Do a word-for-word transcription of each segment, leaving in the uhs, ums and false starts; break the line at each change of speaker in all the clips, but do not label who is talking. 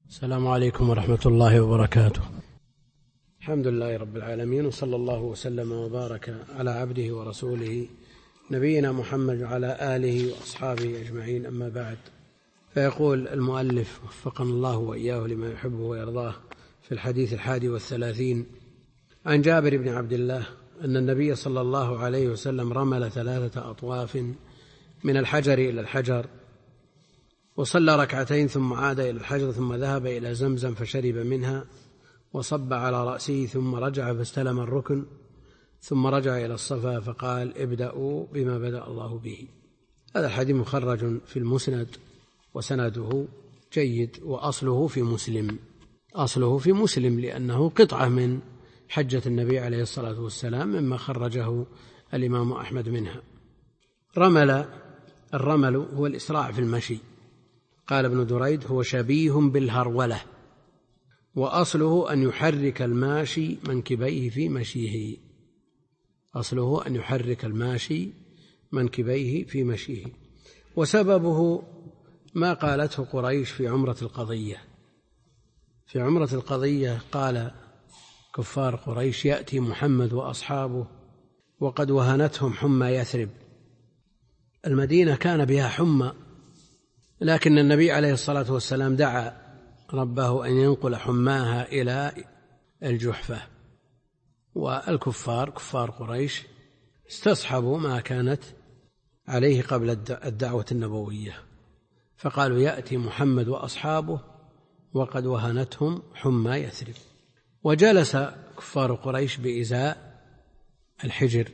السلام عليكم ورحمة الله وبركاته. الحمد لله رب العالمين، وصلى الله وسلم وبارك على عبده ورسوله نبينا محمد وعلى آله وأصحابه أجمعين، أما بعد. فيقول المؤلف وفقنا الله وإياه لما يحبه ويرضاه في الحديث الحادي والثلاثين عن جابر بن عبد الله أن النبي صلى الله عليه وسلم رمل ثلاثة أطواف من الحجر إلى الحجر، وصلى ركعتين ثم عاد إلى الحجر، ثم ذهب إلى زمزم فشرب منها، وصب على رأسه، ثم رجع فاستلم الركن، ثم رجع إلى الصفا فقال: ابدأوا بما بدأ الله به. هذا الحديث مخرج في المسند وسنده جيد، وأصله في مسلم أصله في مسلم لأنه قطعة من حجة النبي عليه الصلاة والسلام مما خرجه الإمام أحمد منها. رمل الرمل هو الإسراع في المشي. قال ابن دريد: هو شبيه بالهرولة، وأصله أن يحرك الماشي منكبيه في مشيه أصله أن يحرك الماشي منكبيه في مشيه وسببه ما قالته قريش في عمرة القضية. في عمرة القضية قال كفار قريش: يأتي محمد وأصحابه وقد وهنتهم حمى يثرب. المدينة كان بها حمى، لكن النبي عليه الصلاة والسلام دعا ربه أن ينقل حماها إلى الجحفة، والكفار كفار قريش استصحبوا ما كانت عليه قبل الدعوة النبوية، فقالوا: يأتي محمد وأصحابه وقد وهنتهم حمى يثرب. وجلس كفار قريش بإزاء الحجر،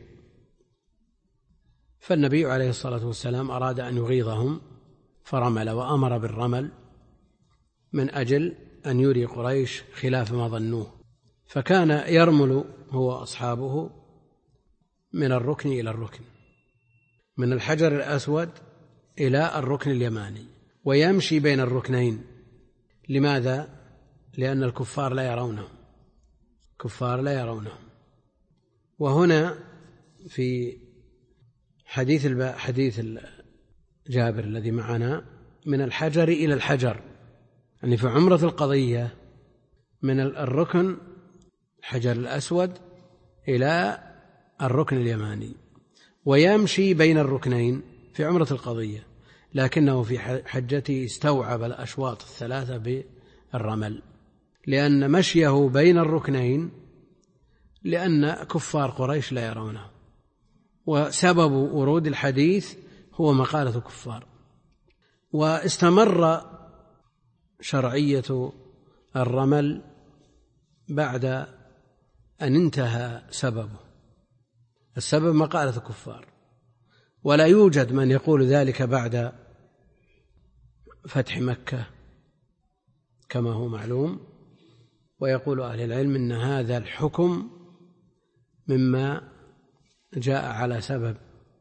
فالنبي عليه الصلاة والسلام أراد أن يغيظهم فرمل، وأمر بالرمل من أجل أن يري قريش خلاف ما ظنوه، فكان يرمل هو وأصحابه من الركن إلى الركن، من الحجر الأسود إلى الركن اليماني، ويمشي بين الركنين. لماذا؟ لأن الكفار لا يرونه كفار لا يرونه وهنا في حديث حديث جابر الذي معنا من الحجر إلى الحجر، يعني في عمرة القضية من الركن الحجر الأسود إلى الركن اليماني، ويمشي بين الركنين في عمرة القضية، لكنه في حجته استوعب الأشواط الثلاثة بالرمل، لأن مشيه بين الركنين لأن كفار قريش لا يرونه، وسبب ورود الحديث هو مقالة كفار. واستمر شرعية الرمل بعد أن انتهى سببه. السبب مقالة كفار، ولا يوجد من يقول ذلك بعد فتح مكة كما هو معلوم. ويقول أهل العلم إن هذا الحكم مما جاء على سبب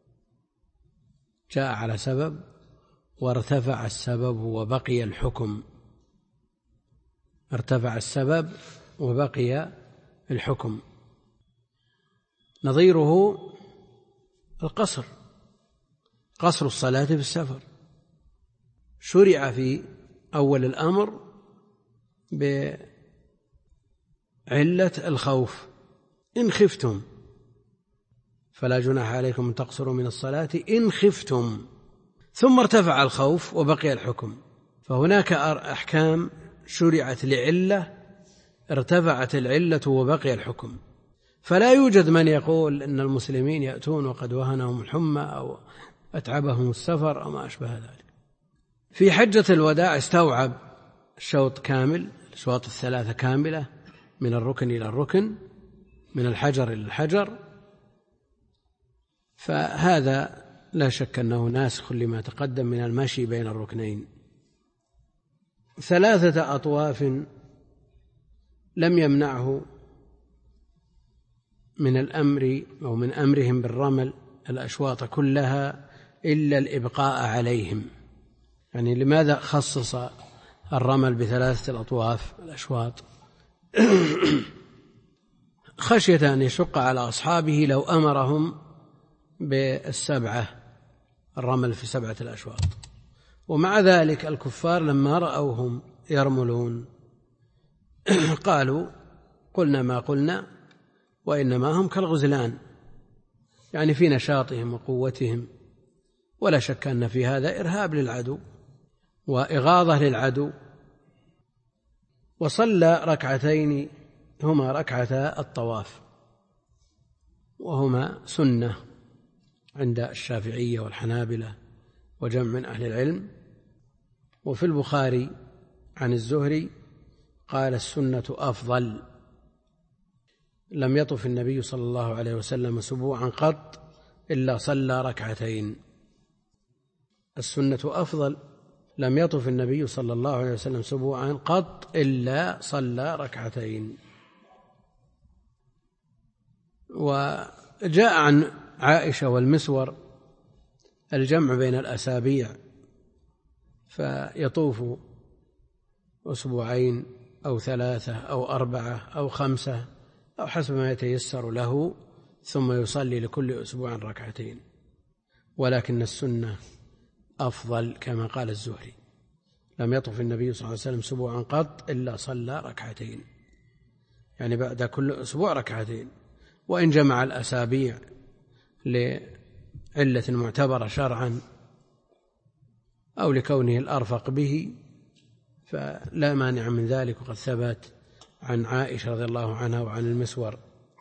جاء على سبب وارتفع السبب وبقي الحكم ارتفع السبب وبقي الحكم. نظيره القصر قصر الصلاة في السفر، شرع في أول الأمر بعلة الخوف: إن خفتم فلا جناح عليكم أن تقصروا من الصلاة إن خفتم، ثم ارتفع الخوف وبقي الحكم. فهناك أحكام شرعت لعلة ارتفعت العلة وبقي الحكم، فلا يوجد من يقول إن المسلمين يأتون وقد وهنهم الحمى أو أتعبهم السفر أو ما أشبه ذلك. في حجة الوداع استوعب الشوط كامل، الأشواط الثلاثة كاملة من الركن إلى الركن، من الحجر إلى الحجر، فهذا لا شك أنه ناسخ لما تقدم من المشي بين الركنين. ثلاثة أطواف لم يمنعه من الأمر أو من أمرهم بالرمل الأشواط كلها إلا الإبقاء عليهم. يعني لماذا خصص الرمل بثلاثة الأطواف الأشواط؟ خشية أن يشق على أصحابه لو أمرهم بالسبعة، الرمل في سبعة الأشواط. ومع ذلك الكفار لما رأوهم يرملون؟ قالوا قلنا ما قلنا وإنما هم كالغزلان، يعني في نشاطهم وقوتهم، ولا شك أن في هذا إرهاب للعدو وإغاظة للعدو. وصلى ركعتين هما ركعتا الطواف، وهما سنة عند الشافعية والحنابلة وجمع من أهل العلم. وفي البخاري عن الزهري قال السنة أفضل، لم يطف النبي صلى الله عليه وسلم سبوعا قط إلا صلى ركعتين. السنة أفضل، لم يطف النبي صلى الله عليه وسلم سبوعا قط إلا صلى ركعتين. وجاء عن عائشة والمسور الجمع بين الأسابيع، فيطوف أسبوعين أو ثلاثة أو أربعة أو خمسة أو حسب ما يتيسر له، ثم يصلي لكل أسبوع ركعتين. ولكن السنة أفضل كما قال الزهري، لم يطف النبي صلى الله عليه وسلم سبوعا قط إلا صلى ركعتين، يعني بعد كل أسبوع ركعتين. وإن جمع الأسابيع لعلة معتبرة شرعا أو لكونه الأرفق به فلا مانع من ذلك، وقد ثبت عن عائشة رضي الله عنها وعن المسور.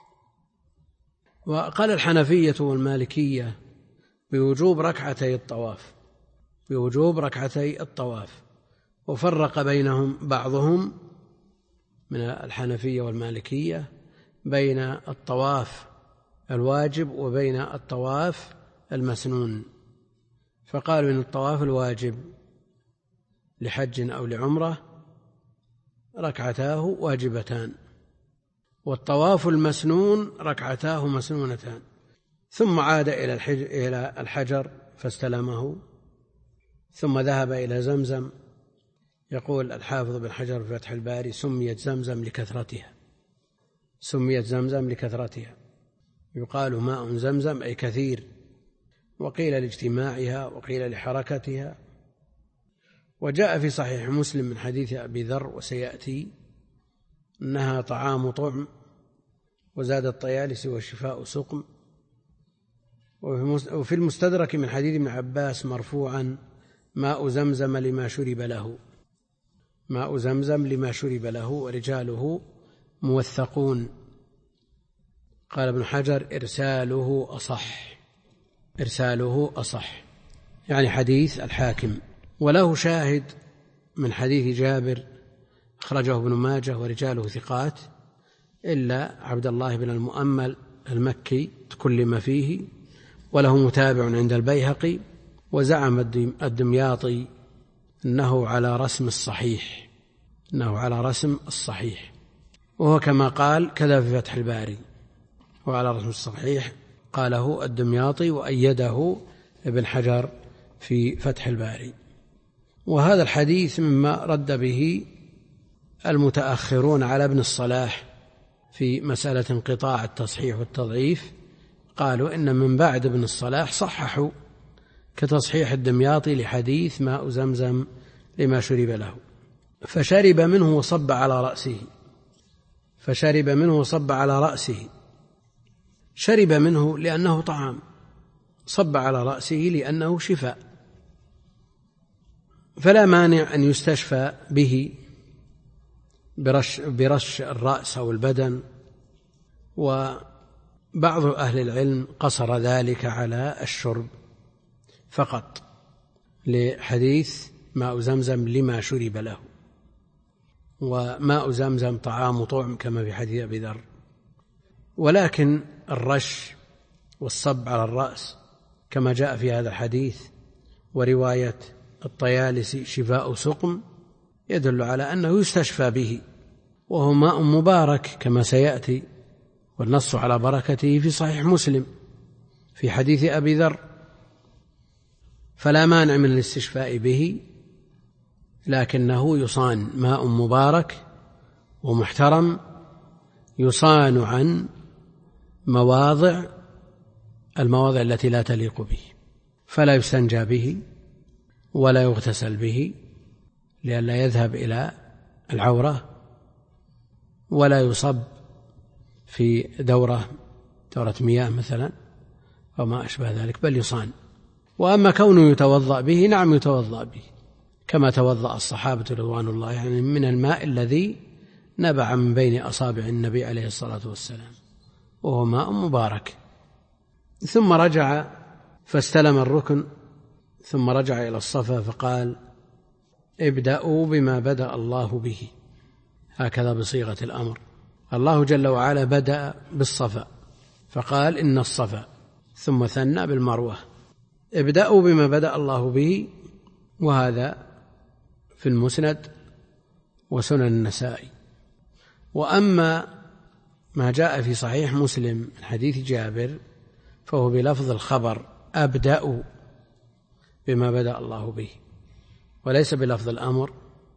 وقال الحنفية والمالكية بوجوب ركعتي الطواف، بوجوب ركعتي الطواف، وفرق بينهم بعضهم من الحنفية والمالكية بين الطواف الواجب وبين الطواف المسنون، فقالوا إن الطواف الواجب لحج أو لعمرة ركعتاه واجبتان، والطواف المسنون ركعتاه مسنونتان. ثم عاد إلى الحجر فاستلمه، ثم ذهب إلى زمزم. يقول الحافظ بن حجر في فتح الباري سميت زمزم لكثرتها، سميت زمزم لكثرتها، يقال ماء زمزم أي كثير، وقيل لاجتماعها وقيل لحركتها. وجاء في صحيح مسلم من حديث أبي ذر وسيأتي أنها طعام طعم، وزاد الطيالسي والشفاء سقم. وفي المستدرك من حديث ابن عباس مرفوعا ماء زمزم لما شرب له، ماء زمزم لما شرب له، ورجاله موثقون. قال ابن حجر إرساله أصح، إرساله أصح يعني حديث الحاكم. وله شاهد من حديث جابر أخرجه ابن ماجه ورجاله ثقات إلا عبد الله بن المؤمل المكي تكلم فيه، وله متابع عند البيهقي. وزعم الدمياطي أنه على رسم الصحيح، أنه على رسم الصحيح، وهو كما قال كذا في فتح الباري، وعلى رسم الصحيح قاله الدمياطي وأيده ابن حجر في فتح الباري. وهذا الحديث مما رد به المتأخرون على ابن الصلاح في مسألة انقطاع التصحيح والتضعيف، قالوا إن من بعد ابن الصلاح صححوا، كتصحيح الدمياطي لحديث ماء زمزم لما شرب له. فشرب منه وصب على رأسه، فشرب منه وصب على رأسه، شرب منه لأنه طعام، صب على رأسه لأنه شفاء، فلا مانع أن يستشفى به برش, برش الرأس أو البدن. وبعض أهل العلم قصر ذلك على الشرب فقط لحديث ماء زمزم لما شرب له، وماء زمزم طعام طعم كما في حديث أبي ذر. ولكن الرش والصب على الرأس كما جاء في هذا الحديث ورواية الطيالسي شفاء سقم يدل على أنه يستشفى به، وهو ماء مبارك كما سيأتي، والنص على بركته في صحيح مسلم في حديث أبي ذر، فلا مانع من الاستشفاء به، لكنه يصان ماء مبارك ومحترم، يصان عن مواضع المواضع التي لا تليق به، فلا يستنجى به ولا يغتسل به، لئلا يذهب إلى العورة، ولا يصب في دورة دورة مياه مثلا أو ما أشبه ذلك، بل يصان. وأما كونه يتوضأ به، نعم يتوضأ به كما توضأ الصحابة رضوان الله يعني من الماء الذي نبع من بين أصابع النبي عليه الصلاة والسلام، وهو ماء مبارك. ثم رجع فاستلم الركن، ثم رجع إلى الصفا فقال: ابدأوا بما بدأ الله به، هكذا بصيغة الأمر. الله جل وعلا بدأ بالصفا فقال: إن الصفا، ثم ثنى بالمروة. ابدأوا بما بدأ الله به، وهذا في المسند وسنن النسائي. وأما ما جاء في صحيح مسلم من حديث جابر فهو بلفظ الخبر: أبدأوا بما بدأ الله به، وليس بلفظ الأمر.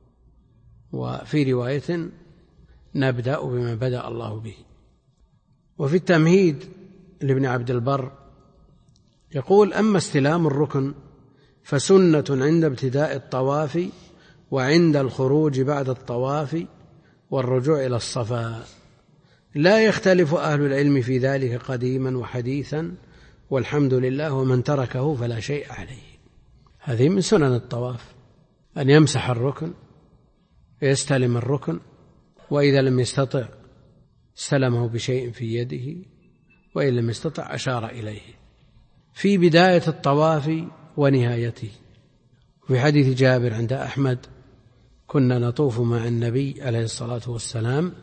وفي رواية: نبدأ بما بدأ الله به. وفي التمهيد لابن عبد البر يقول: أما استلام الركن فسنة عند ابتداء الطواف وعند الخروج بعد الطواف والرجوع إلى الصفا، لا يختلف أهل العلم في ذلك قديما وحديثا، والحمد لله، ومن تركه فلا شيء عليه. هذه من سنن الطواف، أن يمسح الركن، يستلم الركن، وإذا لم يستطع استلمه بشيء في يده، وإن لم يستطع أشار إليه في بداية الطواف ونهايته. في حديث جابر عند أحمد: كنا نطوف مع النبي عليه الصلاة والسلام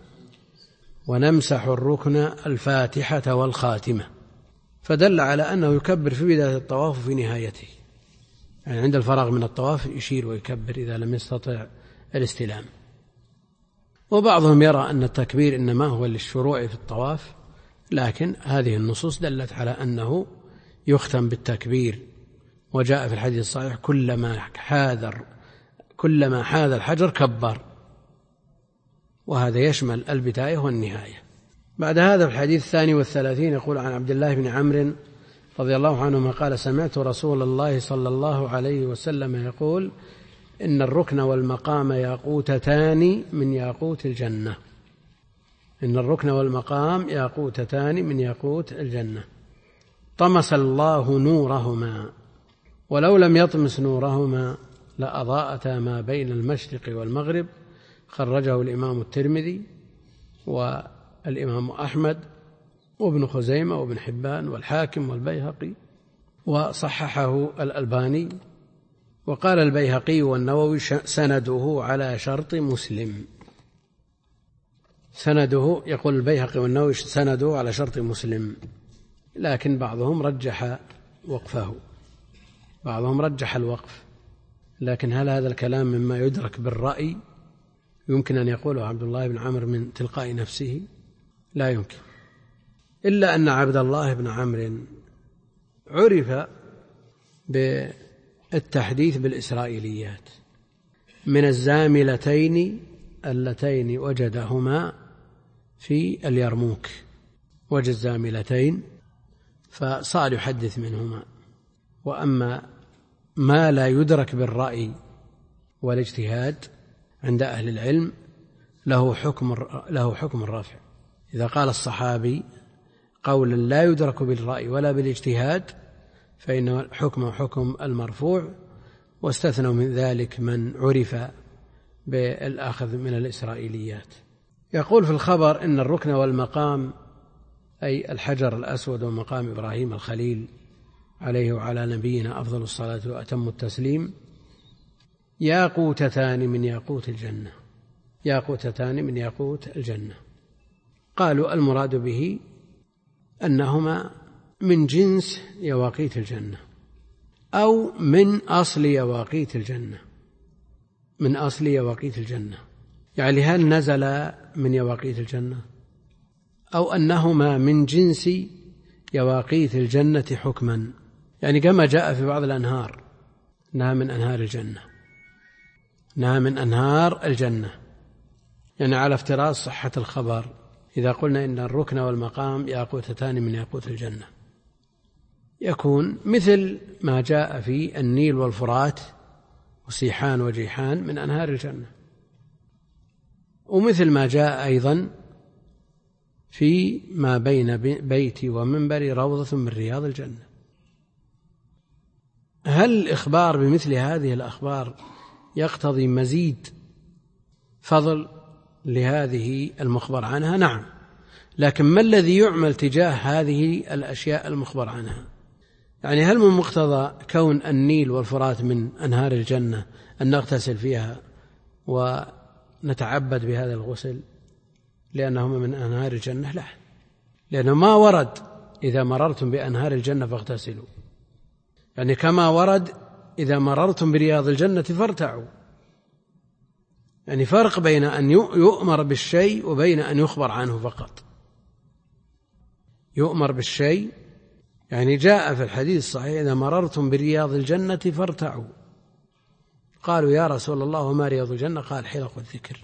ونمسح الركن الفاتحة والخاتمة، فدل على أنه يكبر في بداية الطواف وفي نهايته، يعني عند الفراغ من الطواف يشير ويكبر إذا لم يستطع الاستلام. وبعضهم يرى أن التكبير إنما هو للشروع في الطواف، لكن هذه النصوص دلت على أنه يختم بالتكبير. وجاء في الحديث الصحيح: كلما حاذر كلما حاذ الحجر كبر، وهذا يشمل البداية والنهاية. بعد هذا في الحديث الثاني والثلاثين يقول: عن عبد الله بن عمرو رضي الله عنهما قال: سمعت رسول الله صلى الله عليه وسلم يقول: إن الركن والمقام ياقوتتان من ياقوت الجنة. إن الركن والمقام ياقوتتان من ياقوت الجنة، طمس الله نورهما، ولو لم يطمس نورهما لأضاءتا ما بين المشرق والمغرب. خرجه الإمام الترمذي والإمام أحمد وابن خزيمة وابن حبان والحاكم والبيهقي، وصححه الألباني. وقال البيهقي والنووي: سنده على شرط مسلم. سنده، يقول البيهقي والنووي: سنده على شرط مسلم، لكن بعضهم رجح وقفه، بعضهم رجح الوقف. لكن هل هذا الكلام مما يدرك بالرأي يمكن أن يقوله عبد الله بن عمرو من تلقاء نفسه؟ لا يمكن، إلا أن عبد الله بن عمرو عرف بالتحديث بالإسرائيليات من الزاملتين اللتين وجدهما في اليرموك، وجد زاملتين فصار يحدث منهما. وأما ما لا يدرك بالرأي والاجتهاد عند أهل العلم له حكم له حكم الرفع. إذا قال الصحابي قولا لا يدرك بالرأي ولا بالاجتهاد فإنه حكم حكم المرفوع، واستثنوا من ذلك من عرف بالأخذ من الإسرائيليات. يقول في الخبر: إن الركن والمقام، أي الحجر الأسود ومقام إبراهيم الخليل عليه وعلى نبينا أفضل الصلاة وأتم التسليم، ياقوتتان من ياقوت الجنة. ياقوتتان من ياقوت الجنة. قالوا المراد به أنهما من جنس يواقيت الجنة، أو من أصل يواقيت الجنة، من أصل يواقيت الجنة، يعني هل نزل من يواقيت الجنة، أو أنهما من جنس يواقيت الجنة حكما، يعني كما جاء في بعض الأنهار أنها من أنهار الجنة، أنها من أنهار الجنة، يعني على افتراض صحة الخبر. إذا قلنا إن الركن والمقام ياقوتتان من ياقوت الجنة، يكون مثل ما جاء في النيل والفرات وسيحان وجيحان من أنهار الجنة. ومثل ما جاء أيضا في ما بين بيتي ومنبري روضة من رياض الجنة. هل الإخبار بمثل هذه الأخبار يقتضي مزيد فضل لهذه المخبر عنها؟ نعم، لكن ما الذي يعمل تجاه هذه الأشياء المخبر عنها؟ يعني هل من مقتضى كون النيل والفرات من أنهار الجنة أن نغتسل فيها ونتعبد بهذا الغسل لأنهما من أنهار الجنة؟ لا، لأنه ما ورد إذا مررتم بأنهار الجنة فاغتسلوا، يعني كما ورد إذا مررتم برياض الجنة فارتعوا. يعني فرق بين أن يؤمر بالشيء وبين أن يخبر عنه فقط. يؤمر بالشيء يعني جاء في الحديث الصحيح إذا مررتم برياض الجنة فارتعوا. قالوا يا رسول الله وما رياض الجنة؟ قال حلق الذكر.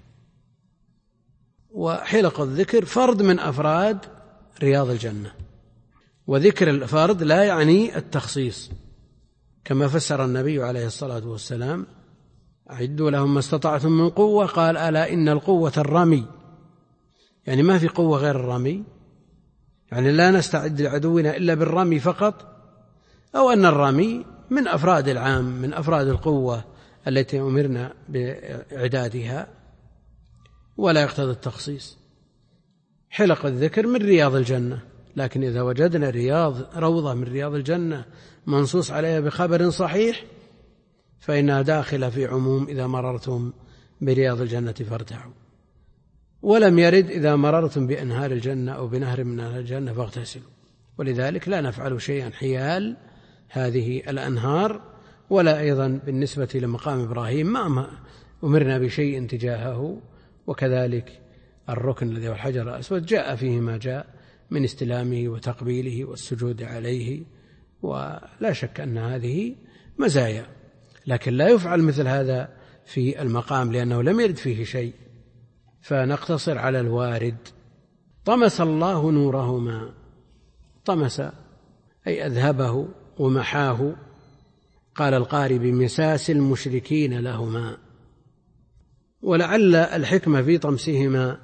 وحلق الذكر فرد من أفراد رياض الجنة، وذكر الفرد لا يعني التخصيص، كما فسر النبي عليه الصلاة والسلام أعدوا لهم ما استطعتم من قوة، قال ألا إن القوة الرمي، يعني ما في قوة غير الرمي، يعني لا نستعد لعدونا إلا بالرمي فقط، أو أن الرمي من أفراد العام، من أفراد القوة التي أمرنا بإعدادها، ولا يقتضي التخصيص. حلق الذكر من رياض الجنة، لكن إذا وجدنا رياض روضة من رياض الجنة منصوص عليها بخبر صحيح فإنها داخلة في عموم إذا مررتم برياض الجنة فارتعوا. ولم يرد إذا مررتم بأنهار الجنة أو بنهر من أنهار الجنة فاغتسلوا، ولذلك لا نفعل شيئا حيال هذه الأنهار. ولا أيضا بالنسبة لمقام إبراهيم ما أمرنا بشيء تجاهه، وكذلك الركن الذي هو الحجر الأسود جاء فيه ما جاء من استلامه وتقبيله والسجود عليه، ولا شك أن هذه مزايا، لكن لا يفعل مثل هذا في المقام لأنه لم يرد فيه شيء، فنقتصر على الوارد. طمس الله نورهما، طمس أي أذهبه ومحاه. قال القاري بمساس المشركين لهما، ولعل الحكمة في طمسهما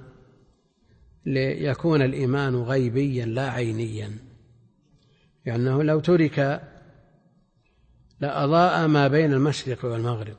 ليكون الإيمان غيبيا لا عينيا، لأنه لو ترك لأضاء ما بين المشرق والمغرب.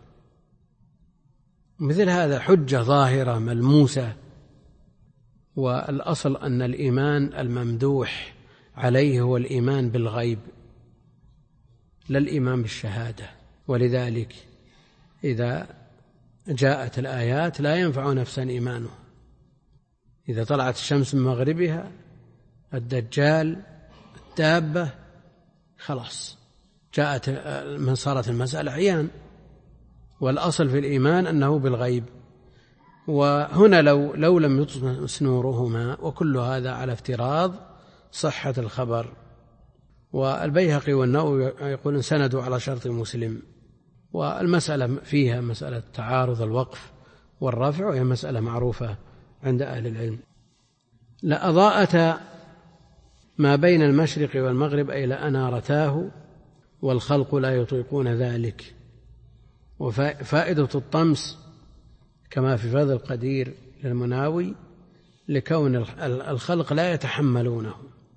مثل هذا حجة ظاهرة ملموسة، والأصل أن الإيمان الممدوح عليه هو الإيمان بالغيب لا الإيمان بالشهادة. ولذلك إذا جاءت الآيات لا ينفع نفسا إيمانه. إذا طلعت الشمس من مغربها، الدجال، الدابة، خلاص جاءت من صارت المسألة عيان، والأصل في الإيمان أنه بالغيب. وهنا لو, لو لم يطمس نورهما، وكل هذا على افتراض صحة الخبر. والبيهقي والنووي يقولون سندوا على شرط مسلم، والمسألة فيها مسألة تعارض الوقف والرفع، وهي مسألة معروفة عند أهل العلم. لأضاءتا ما بين المشرق والمغرب أي لأنارتاه، والخلق لا يطيقون ذلك. وفائدة الطمس كما في فضل القدير للمناوي لكون الخلق لا يتحملونه،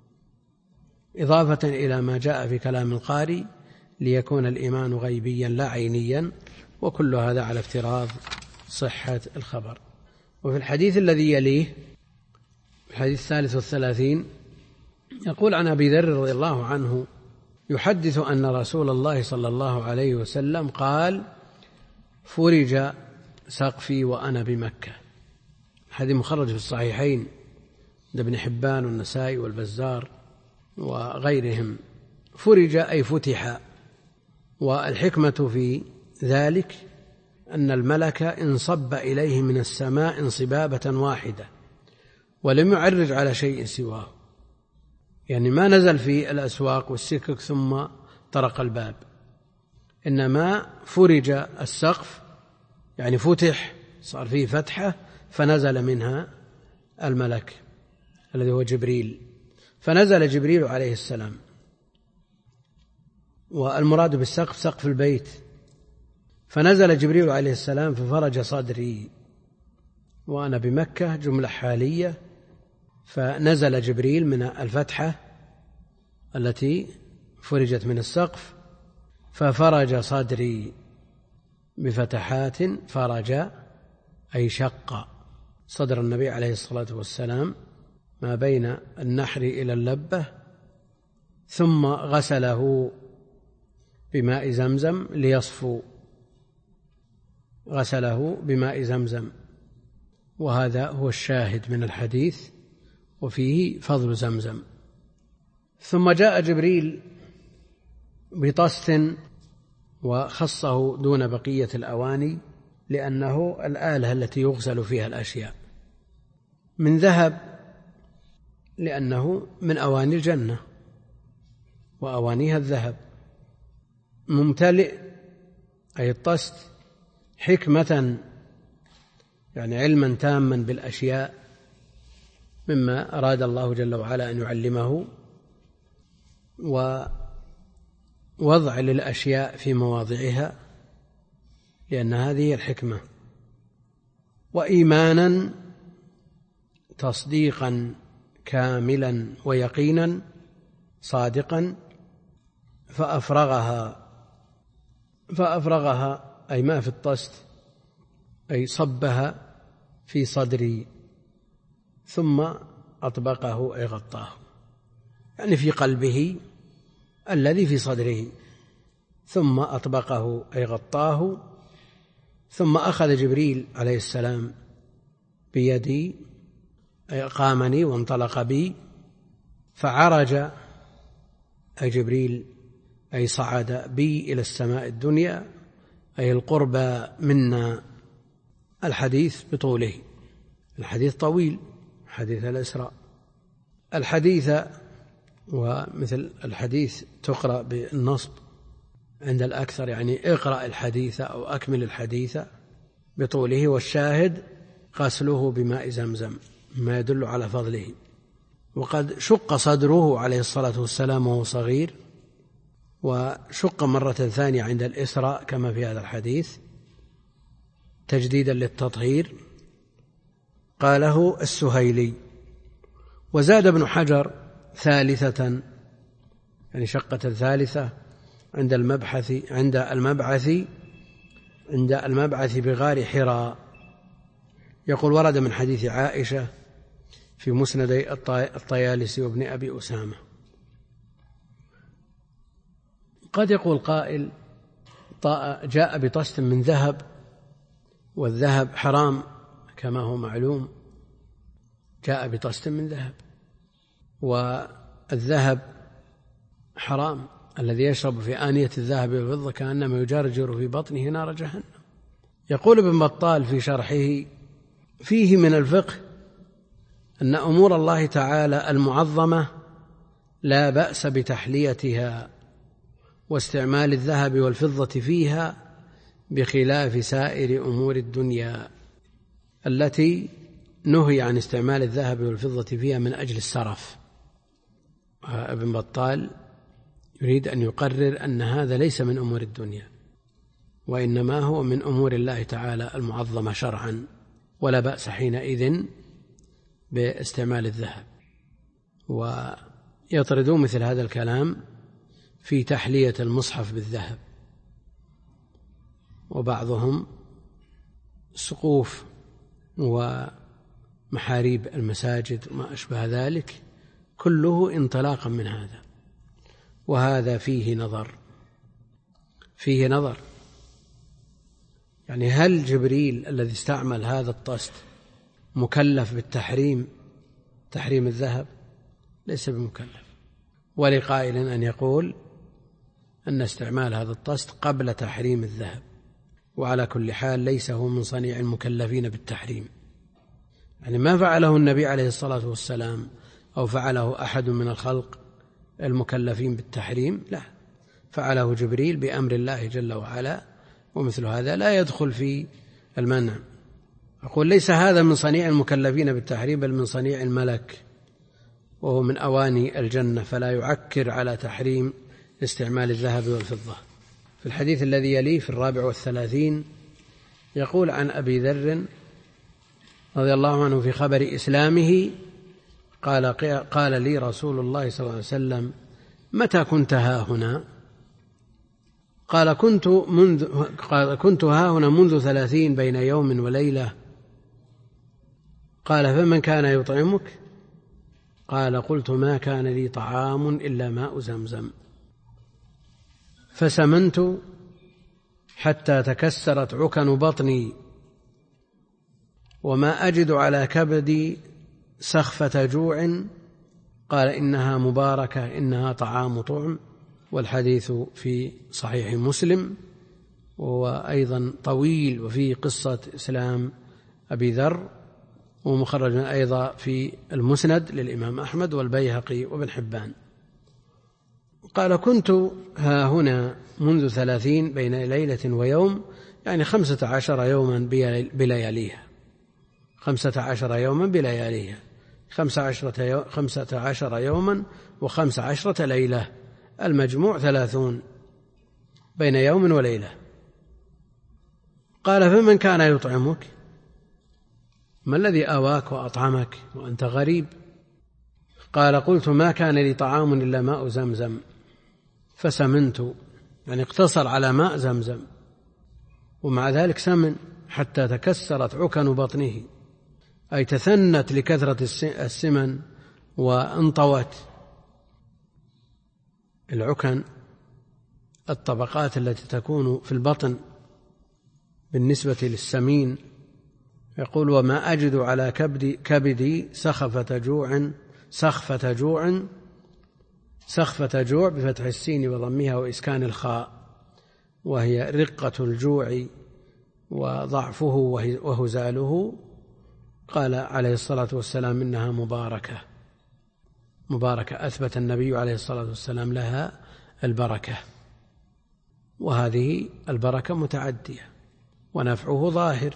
إضافة إلى ما جاء في كلام القاري ليكون الإيمان غيبيا لا عينيا، وكل هذا على افتراض صحة الخبر. وفي الحديث الذي يليه الحديث الثالث والثلاثين يقول عن أبي ذر رضي الله عنه يحدث أن رسول الله صلى الله عليه وسلم قال فرج سقفي وأنا بمكة. هذه مخرج في الصحيحين ابن حبان والنسائي والبزار وغيرهم. فرج أي فتح، والحكمة في ذلك أن الملك انصب إليه من السماء انصبابة واحدة ولم يعرج على شيء سواه، يعني ما نزل في الأسواق والسكك ثم طرق الباب، إنما فرج السقف يعني فتح، صار فيه فتحة فنزل منها الملك الذي هو جبريل، فنزل جبريل عليه السلام. والمراد بالسقف سقف البيت، فنزل جبريل عليه السلام ففرج صدري وأنا بمكة، جملة حالية. فنزل جبريل من الفتحة التي فرجت من السقف ففرج صدري بفتحات، فرج أي شق صدر النبي عليه الصلاة والسلام ما بين النحر إلى اللبة، ثم غسله بماء زمزم ليصفو، غسله بماء زمزم. وهذا هو الشاهد من الحديث، وفيه فضل زمزم. ثم جاء جبريل بطست وخصه دون بقية الأواني، لأنه الآلة التي يغسل فيها الأشياء، من ذهب لأنه من أواني الجنة وأوانيها الذهب، ممتلئ أي الطست حكمة، يعني علما تاما بالأشياء مما أراد الله جل وعلا أن يعلمه، ووضع للأشياء في مواضعها، لأن هذه الحكمة، وإيمانا تصديقا كاملا ويقينا صادقا. فأفرغها فأفرغها أي ما في الطست، أي صبها في صدري، ثم أطبقه أي غطاه، يعني في قلبه الذي في صدره، ثم أطبقه أي غطاه. ثم أخذ جبريل عليه السلام بيدي أي قامني وانطلق بي، فعرج أي جبريل أي صعد بي إلى السماء الدنيا، أي القربى منا. الحديث بطوله، الحديث طويل، حديث الإسراء. الحديث ومثل الحديث تقرأ بالنصب عند الأكثر، يعني اقرأ الحديث أو أكمل الحديث بطوله، والشاهد غسله بماء زمزم ما يدل على فضله. وقد شق صدره عليه الصلاة والسلام وهو صغير، وشق مرة ثانية عند الإسراء كما في هذا الحديث تجديدا للتطهير، قاله السهيلي. وزاد ابن حجر ثالثة، يعني شقة الثالثة عند المبحث عند المبعث عند المبعث بغار حراء. يقول ورد من حديث عائشة في مسندي الطيالسي وابن أبي أسامة. قد يقول قائل جاء بطست من ذهب، والذهب حرام كما هو معلوم، جاء بطست من ذهب، والذهب حرام، الذي يشرب في آنية الذهب والفضة كأنما يجرجر في بطنه نار جهنم. يقول ابن بطال في شرحه: فيه من الفقه أن أمور الله تعالى المعظمة لا بأس بتحليتها واستعمال الذهب والفضة فيها، بخلاف سائر أمور الدنيا التي نهي عن استعمال الذهب والفضة فيها من أجل السرف. ابن بطال يريد أن يقرر أن هذا ليس من أمور الدنيا، وإنما هو من أمور الله تعالى المعظمة شرعا، ولا بأس حينئذ باستعمال الذهب. ويطردون مثل هذا الكلام في تحلية المصحف بالذهب، وبعضهم سقوف ومحاريب المساجد وما أشبه ذلك، كله انطلاقا من هذا. وهذا فيه نظر فيه نظر يعني هل جبريل الذي استعمل هذا الطست مكلف بالتحريم، تحريم الذهب؟ ليس بمكلف. ولقائل أن يقول أن استعمال هذا الطست قبل تحريم الذهب، وعلى كل حال ليس هو من صنيع المكلفين بالتحريم، يعني ما فعله النبي عليه الصلاة والسلام أو فعله أحد من الخلق المكلفين بالتحريم، لا، فعله جبريل بأمر الله جل وعلا، ومثل هذا لا يدخل في المنع. أقول ليس هذا من صنيع المكلفين بالتحريم، بل من صنيع الملك، وهو من أواني الجنة، فلا يعكر على تحريم استعمال الذهب والفضة في في الحديث الذي يليه في الرابع والثلاثين يقول عن أبي ذر رضي الله عنه في خبر إسلامه قال, قال لي رسول الله صلى الله عليه وسلم متى كنت ها هنا؟ قال كنت, منذ قال كنت ها هنا منذ ثلاثين بين يوم وليلة. قال فمن كان يطعمك؟ قال قلت ما كان لي طعام إلا ماء زمزم، فسمنت حتى تكسرت عكن بطني وما أجد على كبدي سخفة جوع. قال إنها مباركة، إنها طعام طعم. والحديث في صحيح مسلم، وأيضا طويل، وفيه قصة إسلام أبي ذر، ومخرج أيضا في المسند للإمام أحمد والبيهقي وابن حبان. قال كنت ها هنا منذ ثلاثين بين ليلة ويوم، يعني خمسة عشر يوما بلياليها، خمسة عشر يوما بلياليها، خمسة عشر يوما وخمس عشرة ليلة، المجموع ثلاثون بين يوم وليلة. قال فمن كان يطعمك؟ ما الذي آواك وأطعمك وأنت غريب؟ قال قلت ما كان لي طعام إلا ماء زمزم، فسمنت، يعني اقتصر على ماء زمزم، ومع ذلك سمن حتى تكسرت عكن بطنه، أي تثنت لكثرة السمن وانطوت. العكن الطبقات التي تكون في البطن بالنسبة للسمين. يقول وما أجد على كبدي, كبدي سخفة جوع سخفة جوع سخفة جوع بفتح السين وضمها وإسكان الخاء، وهي رقة الجوع وضعفه وهزاله. قال عليه الصلاة والسلام إنها مباركة، مباركة، أثبت النبي عليه الصلاة والسلام لها البركة، وهذه البركة متعدية ونفعه ظاهر.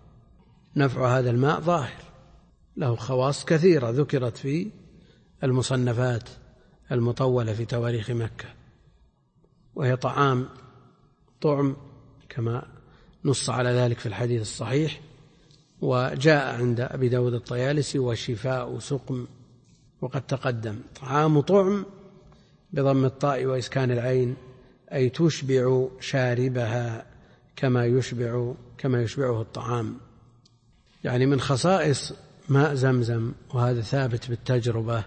نفع هذا الماء ظاهر، له خواص كثيرة ذكرت في المصنفات المطولة في تواريخ مكة، وهي طعام طعم كما نص على ذلك في الحديث الصحيح. وجاء عند أبي داود الطيالسي وشفاء سقم، وقد تقدم. طعام طعم بضم الطاء وإسكان العين، أي تشبع شاربها كما يشبع كما يشبعه الطعام. يعني من خصائص ماء زمزم، وهذا ثابت بالتجربة،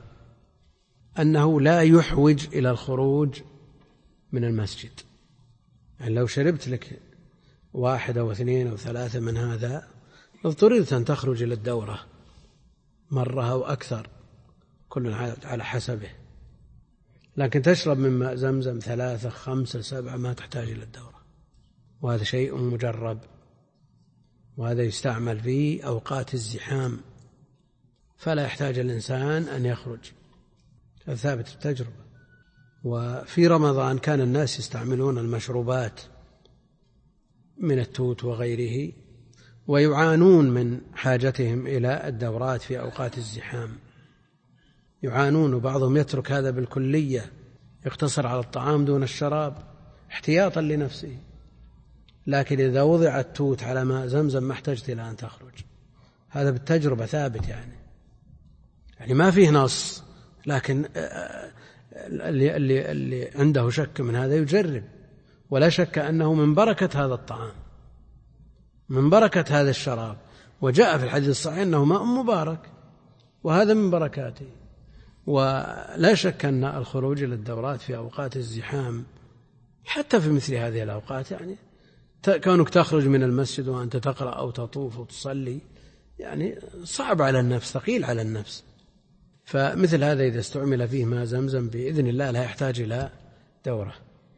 أنه لا يحوج إلى الخروج من المسجد. يعني لو شربت لك واحد أو اثنين أو ثلاثة من هذا اضطررت أن تخرج إلى الدورة مرة أو أكثر، كل على حسبه. لكن تشرب من ماء زمزم ثلاثة خمسة سبعة ما تحتاج إلى الدورة، وهذا شيء مجرب، وهذا يستعمل في أوقات الزحام، فلا يحتاج الإنسان أن يخرج، هذا ثابت التجربة. وفي رمضان كان الناس يستعملون المشروبات من التوت وغيره، ويعانون من حاجتهم إلى الدورات في أوقات الزحام، يعانون، وبعضهم يترك هذا بالكلية، يقتصر على الطعام دون الشراب احتياطا لنفسه. لكن إذا وضع التوت على ماء زمزم ما احتجت إلى أن تخرج، هذا بالتجربة ثابت. يعني يعني ما فيه نص، لكن اللي, اللي, اللي عنده شك من هذا يجرب، ولا شك أنه من بركة هذا الطعام، من بركة هذا الشراب. وجاء في الحديث الصحيح أنه ماء مبارك، وهذا من بركاته. ولا شك أن الخروج إلى الدورات في أوقات الزحام حتى في مثل هذه الأوقات، يعني كونك تخرج من المسجد وأنت تقرأ أو تطوف وتصلي، يعني صعب على النفس، ثقيل على النفس. فمثل هذا إذا استعمل فيه ماء زمزم بإذن الله لا يحتاج إلى دورة.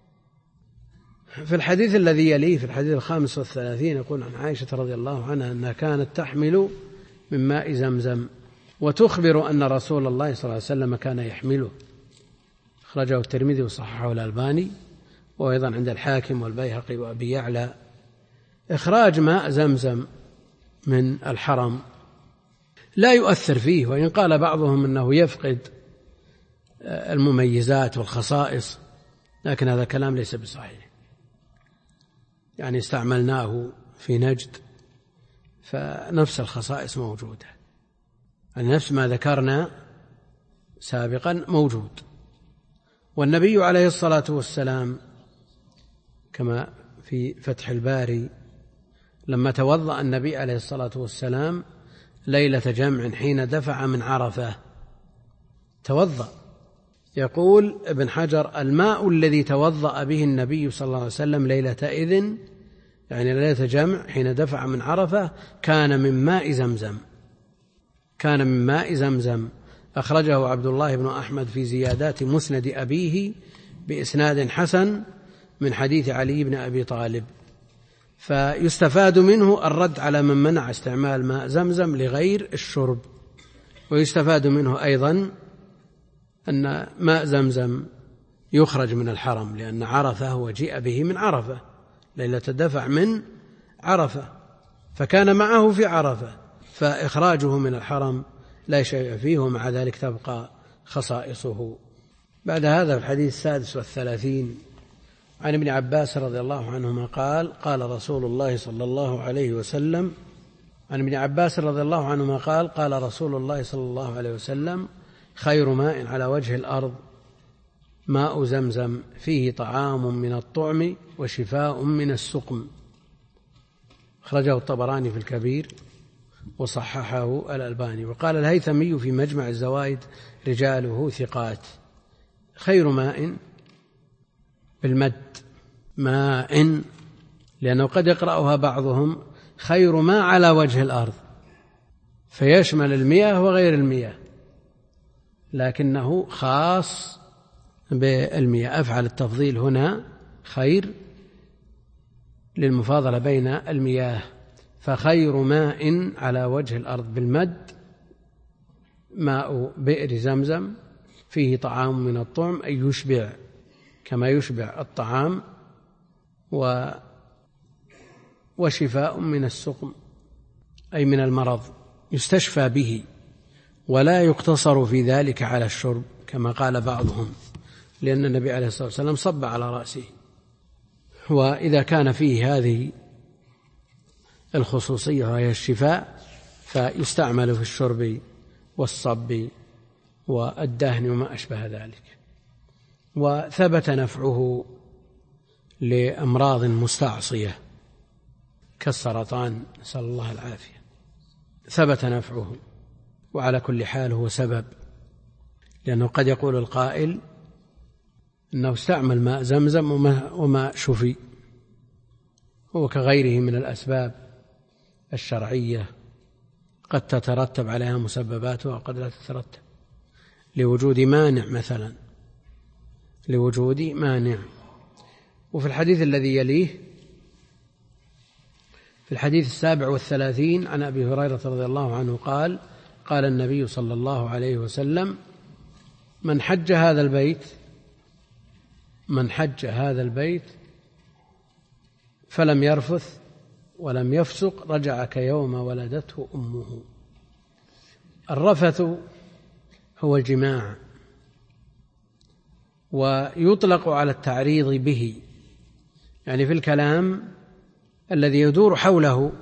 في الحديث الذي يليه في الحديث الخامس والثلاثين يقول عن عائشة رضي الله عنها أنها كانت تحمل من ماء زمزم، وتخبر أن رسول الله صلى الله عليه وسلم كان يحمله. أخرجه الترمذي وصححه الألباني، وأيضا عند الحاكم والبيهقي وأبي يعلى. إخراج ماء زمزم من الحرم لا يؤثر فيه، وإن قال بعضهم أنه يفقد المميزات والخصائص، لكن هذا كلام ليس بصحيح. يعني استعملناه في نجد، فنفس الخصائص موجودة، يعني نفس ما ذكرنا سابقا موجود. والنبي عليه الصلاة والسلام كما في فتح الباري لما توضأ النبي عليه الصلاة والسلام ليلة جمع حين دفع من عرفة توضأ، يقول ابن حجر: الماء الذي توضأ به النبي صلى الله عليه وسلم ليلة إذن، يعني ليلة جمع حين دفع من عرفة، كان من ماء زمزم، كان من ماء زمزم. أخرجه عبد الله بن أحمد في زيادات مسند أبيه بإسناد حسن من حديث علي بن أبي طالب. فيستفاد منه الرد على من منع استعمال ماء زمزم لغير الشرب، ويستفاد منه أيضا أن ماء زمزم يخرج من الحرم، لأن عرفة وجيء به من عرفة ليلة دفع من عرفة، فكان معه في عرفة، فإخراجه من الحرم لا شيء فيه، ومع ذلك تبقى خصائصه. بعد هذا في الحديث السادس والثلاثين عن ابن عباس رضي الله عنهما قال: قال رسول الله صلى الله عليه وسلم عن ابن عباس رضي الله عنهما قال: قال رسول الله صلى الله عليه وسلم: خير ماء على وجه الأرض ماء زمزم فيه طعام من الطعم وشفاء من السقم. أخرجه الطبراني في الكبير وصححه الألباني. وقال الهيثمي في مجمع الزوائد: رجاله ثقات. خير ماء بالمد ماء، لأنه قد يقرأها بعضهم خير ما على وجه الأرض، فيشمل المياه وغير المياه، لكنه خاص بالمياه. أفعل التفضيل هنا خير للمفاضلة بين المياه، فخير ماء على وجه الأرض بالمد ماء بئر زمزم فيه طعام من الطعم، أي يشبع كما يشبع الطعام، و وشفاء من السقم أي من المرض، يستشفى به، ولا يقتصر في ذلك على الشرب كما قال بعضهم، لأن النبي عليه الصلاة والسلام صب على رأسه. وإذا كان فيه هذه الخصوصية وهي الشفاء فيستعمل في الشرب والصب والدهن وما أشبه ذلك. وثبت نفعه لأمراض مستعصية كالسرطان، نسأل الله العافية، ثبت نفعه. وعلى كل حال هو سبب، لأنه قد يقول القائل أنه استعمل ماء زمزم وما, وما شفي، هو كغيره من الأسباب الشرعية قد تترتب عليها مسببات وقد لا تترتب، لوجود مانع مثلا، لوجود مانع. وفي الحديث الذي يليه في الحديث السابع والثلاثين عن أبي هريرة رضي الله عنه قال: قال النبي صلى الله عليه وسلم: من حج هذا البيت من حج هذا البيت فلم يرفث ولم يفسق رجع كيوم ولدته أمه. الرفث هو الجماع، ويطلق على التعريض به، يعني في الكلام الذي يدور حوله،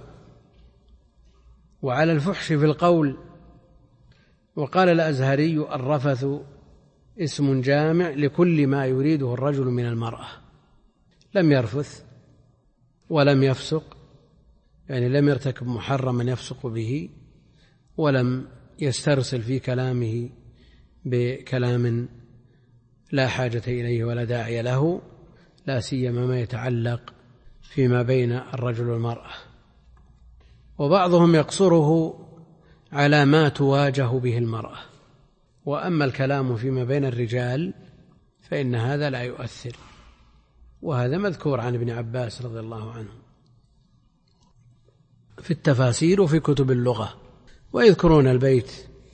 وعلى الفحش في القول. وقال الأزهري: الرفث اسم جامع لكل ما يريده الرجل من المرأة. لم يرفث ولم يفسق، يعني لم يرتكب محرما يفسق به، ولم يسترسل في كلامه بكلام لا حاجة إليه ولا داعي له، لا سيما ما يتعلق فيما بين الرجل والمرأة. وبعضهم يقصره على ما تواجه به المرأة، وأما الكلام فيما بين الرجال فإن هذا لا يؤثر، وهذا مذكور عن ابن عباس رضي الله عنه في التفاسير وفي كتب اللغة. ويذكرون البيت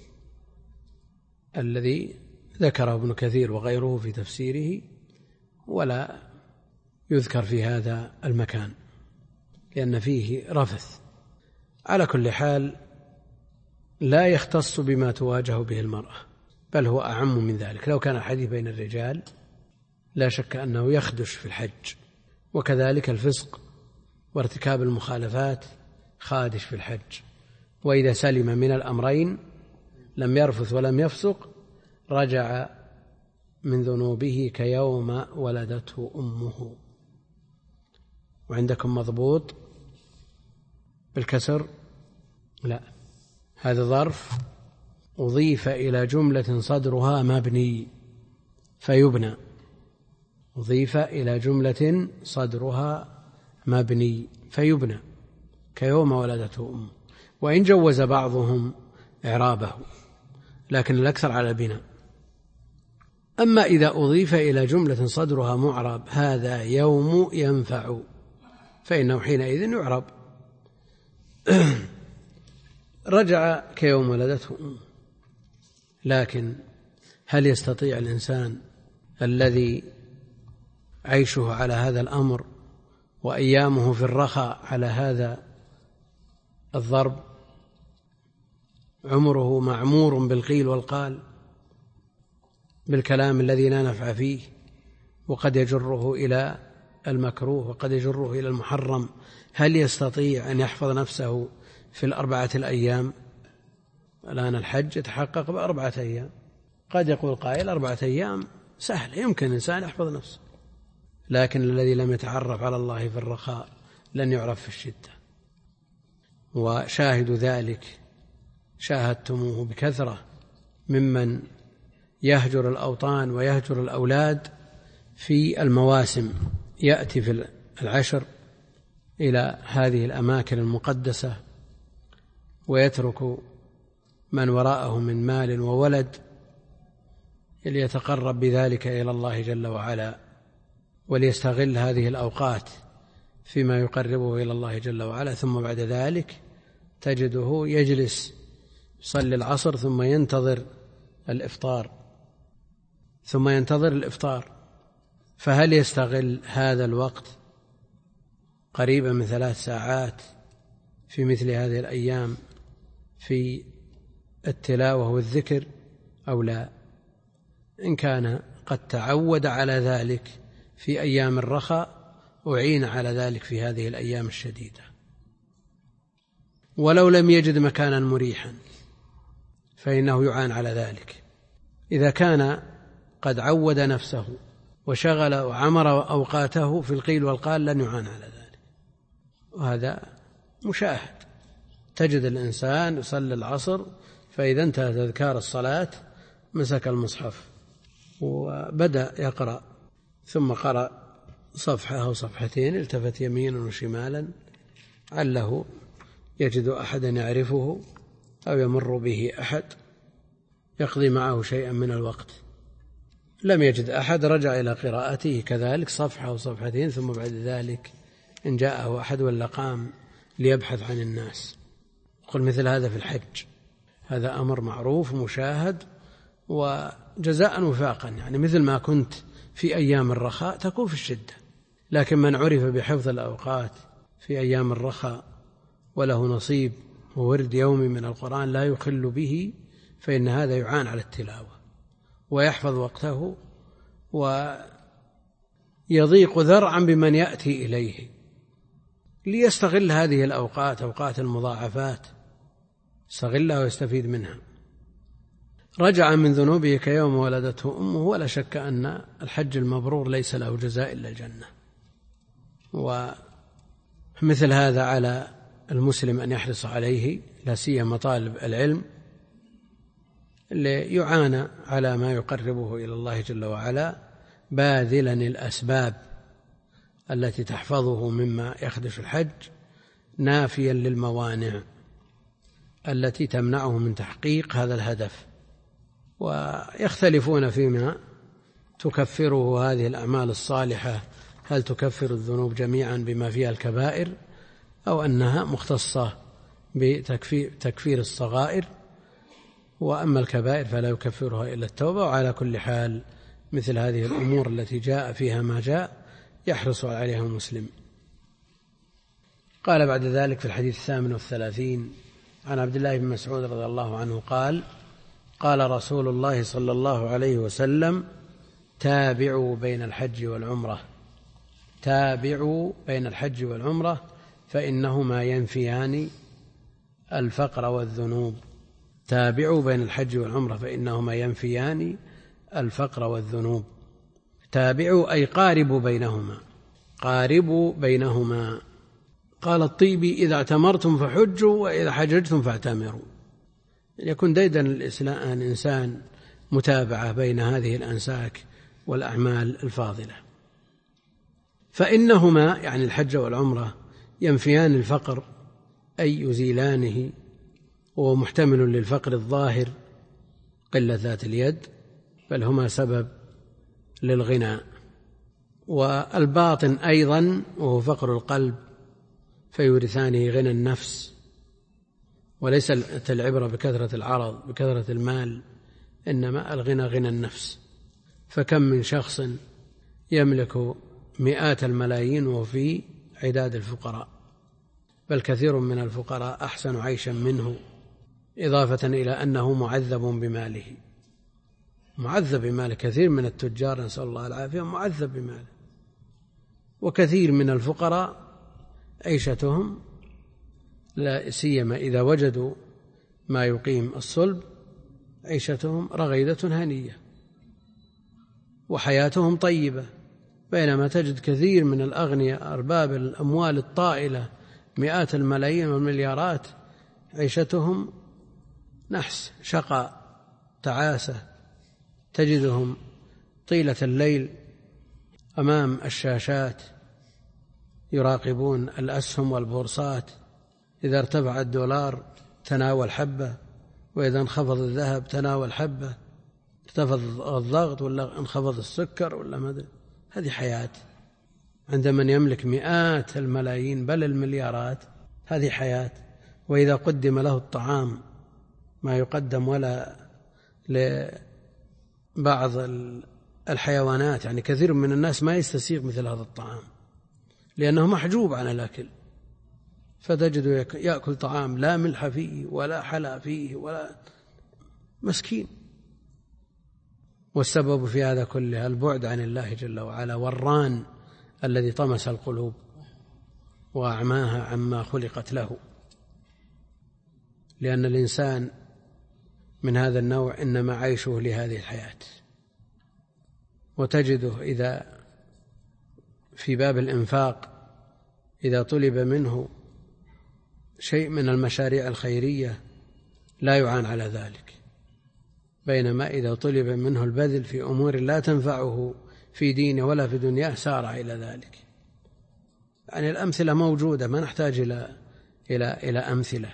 الذي ذكره ابن كثير وغيره في تفسيره، ولا يذكر في هذا المكان لأن فيه رفث. على كل حال لا يختص بما تواجه به المرأة، بل هو أعم من ذلك. لو كان الحديث بين الرجال لا شك أنه يخدش في الحج، وكذلك الفسق وارتكاب المخالفات خادش في الحج. وإذا سلم من الأمرين لم يرفث ولم يفسق رجع من ذنوبه كيوم ولدته أمه. وعندكم مضبوط بالكسر؟ لا، هذا ظرف أضيف إلى جملة صدرها مبني فيبنى، أضيف إلى جملة صدرها مبني فيبنى كيوم ولدته أمه. وإن جوز بعضهم إعرابه لكن الأكثر على البناء. أما إذا أضيف إلى جملة صدرها معرب هذا يوم ينفع فإنه حينئذ يعرب رجع كيوم ولدته أمه. لكن هل يستطيع الإنسان الذي عيشه على هذا الأمر وأيامه في الرخاء على هذا الضرب، عمره معمور بالقيل والقال، بالكلام الذي لا نفع فيه، وقد يجره إلى المكروه وقد يجره إلى المحرم، هل يستطيع أن يحفظ نفسه في الأربعة الأيام؟ الآن الحج يتحقق بأربعة أيام. قد يقول قائل أربعة أيام سهل، يمكن الإنسان يحفظ نفسه، لكن الذي لم يتعرف على الله في الرخاء لن يعرف في الشدة. وشاهد ذلك شاهدتموه بكثرة ممن يهجر الأوطان ويهجر الأولاد في المواسم، يأتي في العشر إلى هذه الأماكن المقدسة ويترك من وراءه من مال وولد ليتقرب بذلك إلى الله جل وعلا، وليستغل هذه الأوقات فيما يقربه إلى الله جل وعلا. ثم بعد ذلك تجده يجلس يصلي العصر ثم ينتظر الإفطار ثم ينتظر الإفطار فهل يستغل هذا الوقت قريبا من ثلاث ساعات في مثل هذه الأيام في التلاوة والذكر أو لا؟ إن كان قد تعود على ذلك في أيام الرخاء أعين على ذلك في هذه الأيام الشديدة. ولو لم يجد مكانا مريحا فإنه يعان على ذلك. إذا كان قد عود نفسه وشغل وعمر أوقاته في القيل والقال لن يعان على ذلك. وهذا مشاهد، تجد الإنسان يصلي العصر فإذا انتهى تذكار الصلاة مسك المصحف وبدأ يقرأ، ثم قرأ صفحة أو صفحتين، التفت يمينا وشمالا عله يجد أحدا يعرفه أو يمر به أحد يقضي معه شيئا من الوقت. لم يجد أحد رجع إلى قراءته كذلك صفحة أو صفحتين، ثم بعد ذلك إن جاءه أحد ولا قام ليبحث عن الناس. قل مثل هذا في الحج، هذا أمر معروف مشاهد وجزاء وفاقا، يعني مثل ما كنت في أيام الرخاء تكون في الشدة. لكن من عرف بحفظ الأوقات في أيام الرخاء وله نصيب وورد يومي من القرآن لا يخل به فإن هذا يعان على التلاوة ويحفظ وقته ويضيق ذرعا بمن يأتي إليه ليستغل هذه الأوقات، أوقات المضاعفات، استغلها ويستفيد منها. رجع من ذنوبه كيوم ولدته أمه، ولا شك أن الحج المبرور ليس له جزاء إلا الجنة. ومثل هذا على المسلم أن يحرص عليه، لا سيما طالب العلم، ليعانى على ما يقربه إلى الله جل وعلا، باذلا الأسباب التي تحفظه مما يخدش الحج، نافيا للموانع التي تمنعه من تحقيق هذا الهدف. ويختلفون فيما تكفره هذه الأعمال الصالحة، هل تكفر الذنوب جميعا بما فيها الكبائر أو أنها مختصة بتكفير الصغائر، وأما الكبائر فلا يكفرها إلا التوبة. وعلى كل حال مثل هذه الأمور التي جاء فيها ما جاء يحرص عليها المسلم. قال بعد ذلك في الحديث الثامن والثلاثين عن عبد الله بن مسعود رضي الله عنه قال: قال رسول الله صلى الله عليه وسلم: تابعوا بين الحج والعمرة. تابعوا بين الحج والعمرة فإنهما ينفيان الفقر والذنوب. تابعوا بين الحج والعمرة فإنهما ينفيان الفقر والذنوب. تابعوا أي قاربوا بينهما، قاربوا بينهما. قال الطيبي: إذا اعتمرتم فحجوا وإذا حججتم فاعتمروا. يكون ديدا الإنسان متابعة بين هذه الأنساك والأعمال الفاضلة. فإنهما يعني الحج والعمرة ينفيان الفقر أي يزيلانه، وهو محتمل للفقر الظاهر قلة ذات اليد، بل هما سبب للغنى. والباطن أيضا وهو فقر القلب، فيورثانه غنى النفس. وليس العبرة بكثرة العرض بكثرة المال، إنما الغنى غنى النفس. فكم من شخص يملك مئات الملايين وهو في عداد الفقراء، بل كثير من الفقراء أحسن عيشا منه، إضافة إلى أنه معذب بماله. معذب بماله. كثير من التجار نسأل الله العافية معذب بماله، وكثير من الفقراء عيشتهم لا سيما إذا وجدوا ما يقيم الصلب عيشتهم رغيدة هنية وحياتهم طيبة، بينما تجد كثير من الأغنياء أرباب الأموال الطائلة مئات الملايين والمليارات عيشتهم نحس، شقاء، تعاسة. تجدهم طيلة الليل أمام الشاشات يراقبون الأسهم والبورصات، إذا ارتفع الدولار تناول حبة، وإذا انخفض الذهب تناول حبة، ارتفع الضغط ولا انخفض السكر ولا ماذا. هذه حياة عند من يملك مئات الملايين بل المليارات. هذه حياة. وإذا قدم له الطعام ما يقدم ولا لبعض الحيوانات، يعني كثير من الناس ما يستسيغ مثل هذا الطعام لأنه محجوب عن الأكل، فتجد يأكل طعام لا ملح فيه ولا حلا فيه ولا مسكين. والسبب في هذا كله البعد عن الله جل وعلا، والران الذي طمس القلوب وأعماها عما خلقت له. لأن الإنسان من هذا النوع إنما عيشه لهذه الحياة. وتجده إذا في باب الإنفاق إذا طلب منه شيء من المشاريع الخيرية لا يعان على ذلك، بينما إذا طلب منه البذل في أمور لا تنفعه في دينه ولا في دنياه سارع إلى ذلك. يعني الأمثلة موجودة، ما نحتاج إلى إلى إلى أمثلة.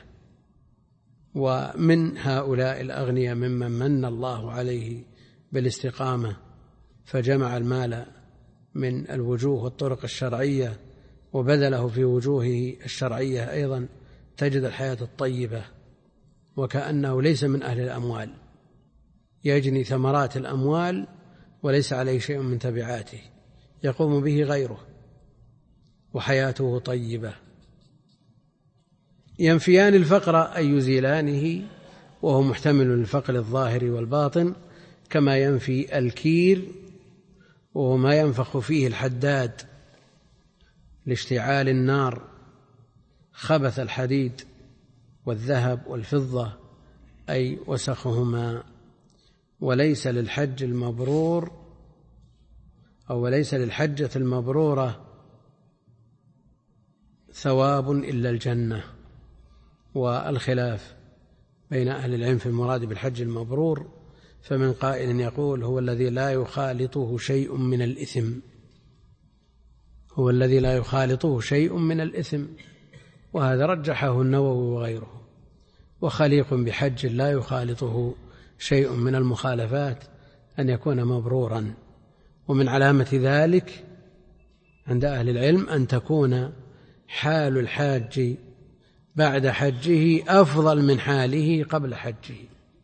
ومن هؤلاء الأغنياء ممن من الله عليه بالاستقامة فجمع المال من الوجوه والطرق الشرعية وبذله في وجوهه الشرعية أيضا، تجد الحياة الطيبة وكأنه ليس من أهل الأموال، يجني ثمرات الأموال وليس عليه شيء من تبعاته، يقوم به غيره وحياته طيبة. ينفيان الفقر أي يزيلانه، وهو محتمل للفقر الظاهر والباطن، كما ينفي الكير وهو ما ينفخ فيه الحداد لاشتعال النار خبث الحديد والذهب والفضة، أي وسخهما. وليس للحج المبرور أو وليس للحجة المبرورة ثواب إلا الجنة. والخلاف بين أهل العلم في المراد بالحج المبرور، فمن قائل يقول هو الذي لا يخالطه شيء من الإثم، هو الذي لا يخالطه شيء من الإثم، وهذا رجحه النووي وغيره. وخليق بحج لا يخالطه شيء من المخالفات أن يكون مبرورا. ومن علامة ذلك عند أهل العلم أن تكون حال الحاج بعد حجه أفضل من حاله قبل حجه.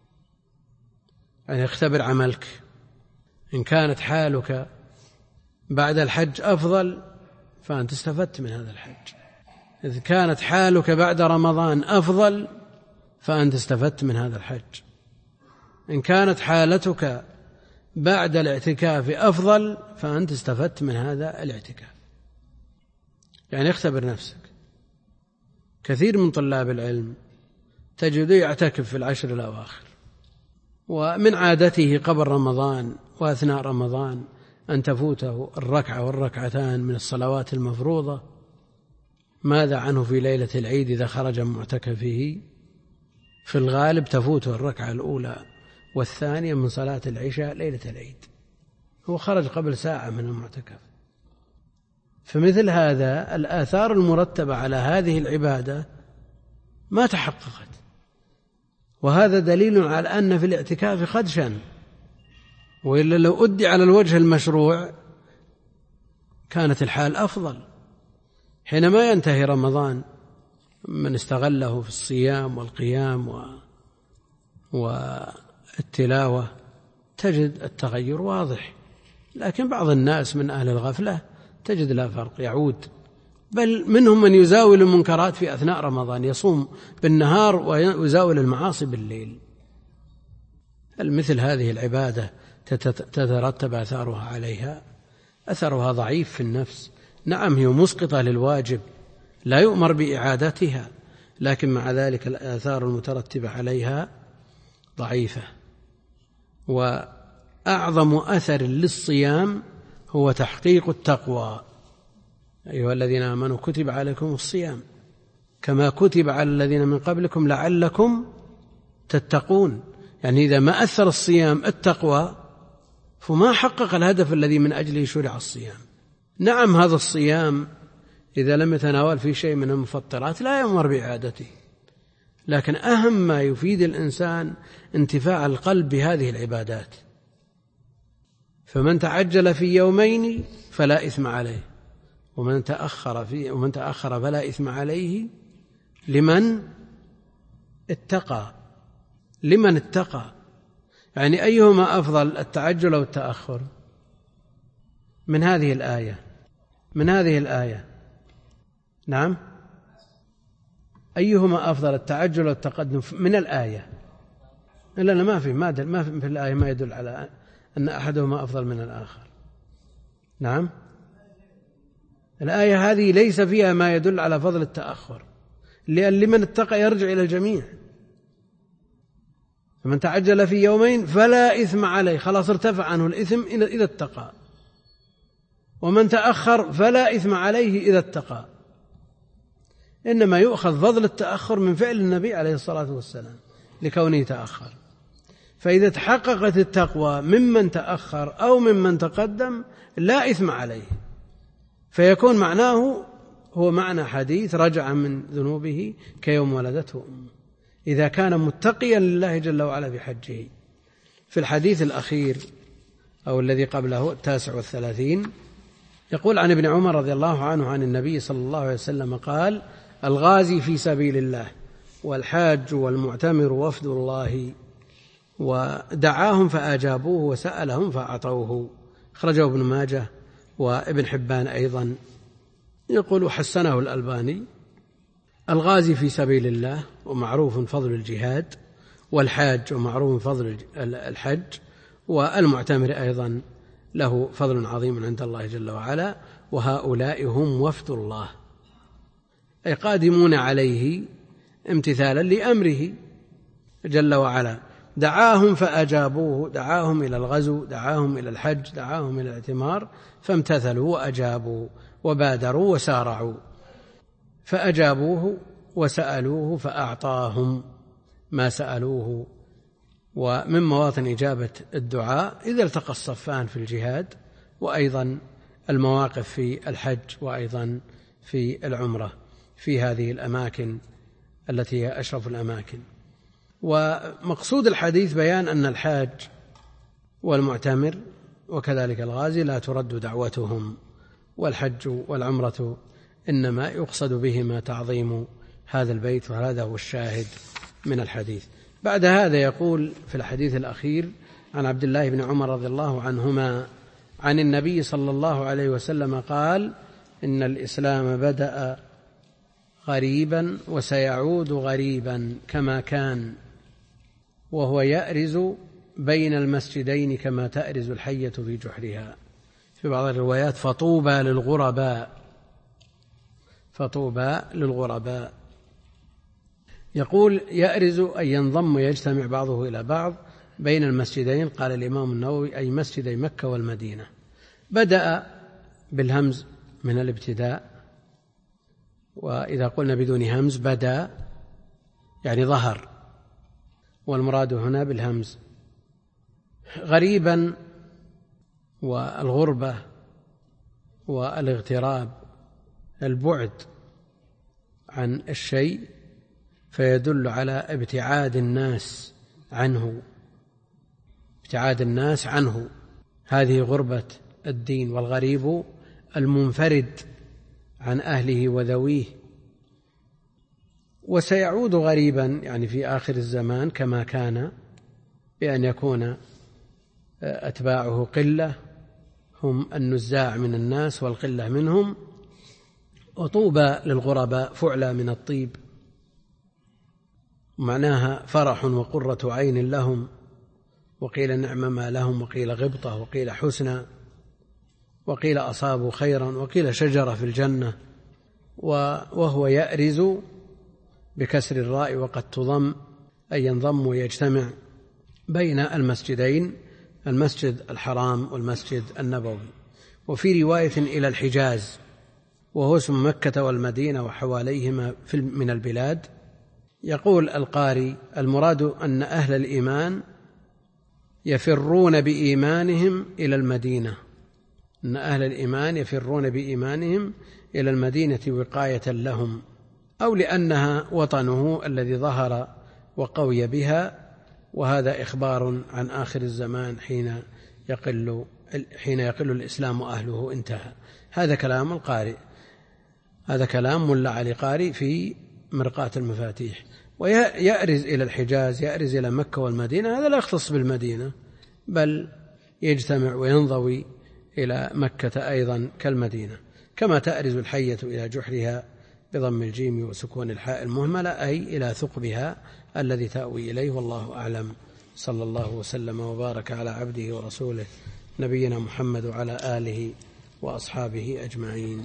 يعني اختبر عملك، إن كانت حالك بعد الحج أفضل فأنت استفدت من هذا الحج، إذ كانت حالك بعد رمضان أفضل فأنت استفدت من هذا الحج، إن كانت حالتك بعد الاعتكاف أفضل فأنت استفدت من هذا الاعتكاف. يعني اختبر نفسك، كثير من طلاب العلم تجده يعتكف في العشر الأواخر، ومن عادته قبل رمضان وأثناء رمضان أن تفوته الركعة والركعتان من الصلوات المفروضة. ماذا عنه في ليلة العيد إذا خرج من معتكفه؟ في الغالب تفوته الركعة الأولى والثانية من صلاة العشاء ليلة العيد، هو خرج قبل ساعة من المعتكف. فمثل هذا الآثار المرتبة على هذه العبادة ما تحققت، وهذا دليل على أن في الاعتكاف خدشا، وإلا لو أدي على الوجه المشروع كانت الحال أفضل. حينما ينتهي رمضان من استغله في الصيام والقيام و... والتلاوة تجد التغير واضح، لكن بعض الناس من أهل الغفلة تجد لا فرق، يعود، بل منهم من يزاول المنكرات في أثناء رمضان، يصوم بالنهار ويزاول المعاصي بالليل. مثل هذه العبادة تترتب أثارها عليها، أثرها ضعيف في النفس. نعم هي مسقطة للواجب لا يؤمر بإعادتها، لكن مع ذلك الآثار المترتبة عليها ضعيفة. وأعظم أثر للصيام هو تحقيق التقوى. أيها الذين آمنوا كتب عليكم الصيام كما كتب على الذين من قبلكم لعلكم تتقون. يعني إذا ما أثر الصيام التقوى فما حقق الهدف الذي من أجله شرع الصيام. نعم هذا الصيام إذا لم يتناول في شيء من المفطرات لا يؤمر بإعادته، لكن أهم ما يفيد الإنسان انتفاع القلب بهذه العبادات. فمن تعجل في يومين فلا إثم عليه، ومن تأخر فيه ومن تأخر فلا إثم عليه لمن اتقى. لمن اتقى يعني أيهما أفضل، التعجل أو التأخر؟ من هذه الآية من هذه الآية نعم أيهما أفضل، التعجل أو التقدم من الآية؟ لا لا ما في ما في في الآية ما يدل على أن أحدهما أفضل من الآخر. نعم الآية هذه ليس فيها ما يدل على فضل التأخر، لأن لمن اتقى يرجع إلى الجميع. فمن تعجل في يومين فلا إثم عليه، خلاص ارتفع عنه الإثم إذا اتقى. ومن تأخر فلا إثم عليه إذا اتقى. إنما يؤخذ فضل التأخر من فعل النبي عليه الصلاة والسلام لكونه تأخر. فإذا تحققت التقوى ممن تأخر أو ممن تقدم لا إثم عليه، فيكون معناه هو معنى حديث رجع من ذنوبه كيوم ولدته أمه، إذا كان متقيا لله جل وعلا بحجه. في الحديث الأخير أو الذي قبله التاسع والثلاثين يقول عن ابن عمر رضي الله عنه عن النبي صلى الله عليه وسلم قال: الغازي في سبيل الله والحاج والمعتمر وفد الله، ودعاهم فأجابوه وسألهم فأعطوه. أخرجه ابن ماجه وابن حبان أيضا. يقول حسنه الألباني: الغازي في سبيل الله ومعروف فضل الجهاد، والحاج ومعروف فضل الحج، والمعتمر أيضا له فضل عظيم عند الله جل وعلا، وهؤلاء هم وفد الله، أي قادمون عليه امتثالا لأمره جل وعلا. دعاهم فأجابوه، دعاهم إلى الغزو، دعاهم إلى الحج، دعاهم إلى الاعتمار، فامتثلوا وأجابوا وبادروا وسارعوا. فأجابوه وسألوه فأعطاهم ما سألوه. ومن مواطن إجابة الدعاء إذا التقى الصفان في الجهاد، وأيضا المواقف في الحج، وأيضا في العمرة، في هذه الأماكن التي هي أشرف الأماكن. ومقصود الحديث بيان أن الحاج والمعتمر وكذلك الغازي لا ترد دعوتهم، والحج والعمرة إنما يقصد بهما تعظيم هذا البيت، وهذا هو الشاهد من الحديث. بعد هذا يقول في الحديث الأخير عن عبد الله بن عمر رضي الله عنهما عن النبي صلى الله عليه وسلم قال: إن الإسلام بدأ غريبا وسيعود غريبا كما كان، وهو يأرز بين المسجدين كما تأرز الحية في جحرها. في بعض الروايات: فطوبى للغرباء، فطوبى للغرباء. يقول يأرز أن ينضم ويجتمع بعضه إلى بعض بين المسجدين. قال الإمام النووي أي مسجدي مكة والمدينة. بدأ بالهمز من الابتداء، وإذا قلنا بدون همز بدأ يعني ظهر، والمراد هنا بالهمز. غريبا والغربة والاغتراب البعد عن الشيء، فيدل على ابتعاد الناس عنه، ابتعاد الناس عنه، هذه غربة الدين. والغريب المنفرد عن أهله وذويه. وسيعود غريبا يعني في آخر الزمان كما كان، بأن يكون أتباعه قلة هم النزاع من الناس والقلة منهم، وطوبى للغرباء فعلى من الطيب، معناها فرح وقرة عين لهم، وقيل نعم ما لهم، وقيل غبطة، وقيل حسنى، وقيل أصابوا خيرا، وقيل شجرة في الجنة. وهو يأرز بكسر الراء وقد تضم، أي ينضم ويجتمع بين المسجدين، المسجد الحرام والمسجد النبوي. وفي رواية إلى الحجاز، وهو اسم مكة والمدينة وحواليهما من البلاد. يقول القاري المراد أن أهل الإيمان يفرون بإيمانهم إلى المدينة، أن أهل الإيمان يفرون بإيمانهم إلى المدينة وقاية لهم، أو لأنها وطنه الذي ظهر وقوي بها. وهذا إخبار عن آخر الزمان حين يقل حين يقل الإسلام أهله. انتهى. هذا كلام القارئ، هذا كلام ملا علي قارئ في مرقاة المفاتيح. ويأرز إلى الحجاز، يأرز إلى مكة والمدينة، هذا لا يختص بالمدينة، بل يجتمع وينضوي إلى مكة أيضا كالمدينة، كما تأرز الحية إلى جحرها بضم الجيم وسكون الحاء المهملة، أي إلى ثقبها الذي تأوي إليه. والله أعلم. صلى الله وسلم وبارك على عبده ورسوله نبينا محمد وعلى آله وأصحابه أجمعين.